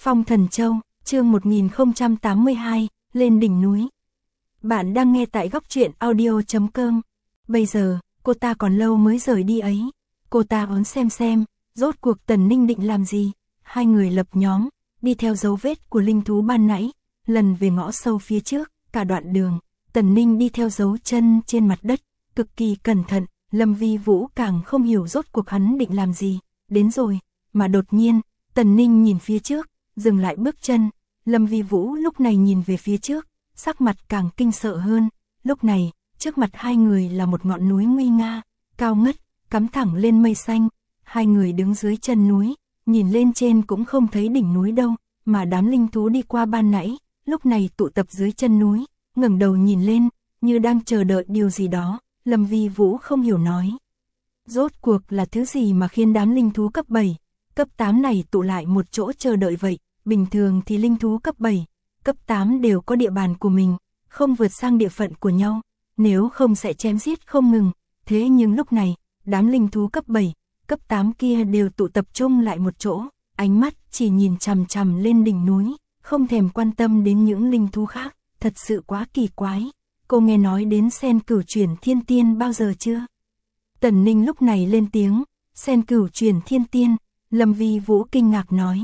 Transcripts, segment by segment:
Phong Thần Châu, chương 1082, lên đỉnh núi. Bạn đang nghe tại góc truyện audio.com. Bây giờ, cô ta còn lâu mới rời đi ấy. Cô ta muốn xem, rốt cuộc Tần Ninh định làm gì. Hai người lập nhóm, đi theo dấu vết của linh thú ban nãy, lần về ngõ sâu phía trước, cả đoạn đường. Tần Ninh đi theo dấu chân trên mặt đất, cực kỳ cẩn thận. Lâm Vi Vũ càng không hiểu rốt cuộc hắn định làm gì. Đến rồi, mà đột nhiên, Tần Ninh nhìn phía trước, dừng lại bước chân. Lâm Vi Vũ lúc này nhìn về phía trước, sắc mặt càng kinh sợ hơn. Lúc này, trước mặt hai người là một ngọn núi nguy nga, cao ngất, cắm thẳng lên mây xanh. Hai người đứng dưới chân núi, nhìn lên trên cũng không thấy đỉnh núi đâu, mà đám linh thú đi qua ban nãy, lúc này tụ tập dưới chân núi, ngẩng đầu nhìn lên, như đang chờ đợi điều gì đó. Lâm Vi Vũ không hiểu nói. Rốt cuộc là thứ gì mà khiến đám linh thú cấp 7, cấp 8 này tụ lại một chỗ chờ đợi vậy? Bình thường thì linh thú cấp 7, cấp 8 đều có địa bàn của mình, không vượt sang địa phận của nhau, nếu không sẽ chém giết không ngừng. Thế nhưng lúc này, đám linh thú cấp 7, cấp 8 kia đều tụ tập trung lại một chỗ, ánh mắt chỉ nhìn chằm chằm lên đỉnh núi, không thèm quan tâm đến những linh thú khác, thật sự quá kỳ quái. Cô nghe nói đến sen cửu chuyển thiên tiên bao giờ chưa? Tần Ninh lúc này lên tiếng, sen cửu chuyển thiên tiên. Lâm Vi Vũ kinh ngạc nói.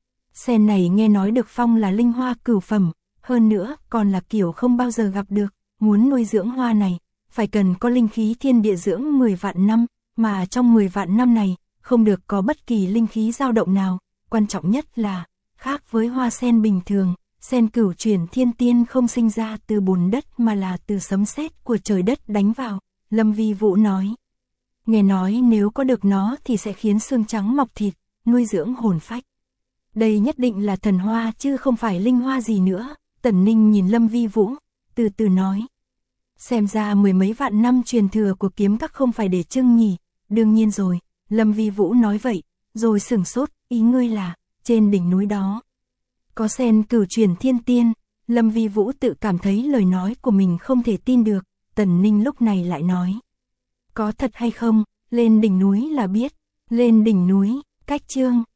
Sen này nghe nói được phong là linh hoa cửu phẩm, hơn nữa còn là kiểu không bao giờ gặp được. Muốn nuôi dưỡng hoa này, phải cần có linh khí thiên địa dưỡng 10 vạn năm, mà trong 10 vạn năm này, không được có bất kỳ linh khí dao động nào. Quan trọng nhất là, khác với hoa sen bình thường, sen cửu chuyển thiên tiên không sinh ra từ bùn đất mà là từ sấm sét của trời đất đánh vào. Lâm Vi Vũ nói. Nghe nói nếu có được nó thì sẽ khiến xương trắng mọc thịt, nuôi dưỡng hồn phách. Đây nhất định là thần hoa chứ không phải linh hoa gì nữa. Tần Ninh nhìn Lâm Vi Vũ, từ từ nói. Xem ra mười mấy vạn năm truyền thừa của kiếm các không phải để trưng nhỉ. Đương nhiên rồi, Lâm Vi Vũ nói vậy, rồi sửng sốt, ý ngươi là, trên đỉnh núi đó có sen cửu chuyển thiên tiên. Lâm Vi Vũ tự cảm thấy lời nói của mình không thể tin được. Tần Ninh lúc này lại nói. Có thật hay không, lên đỉnh núi là biết. Lên đỉnh núi, cách chương